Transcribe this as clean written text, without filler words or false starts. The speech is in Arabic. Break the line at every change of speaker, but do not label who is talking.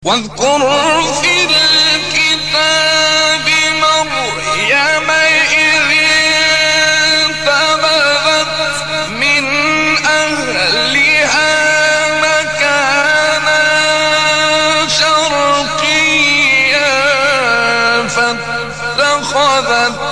واذكر في الكتاب مريم إذ انتبذت من أهلها مكانا شرقيا فاتخذت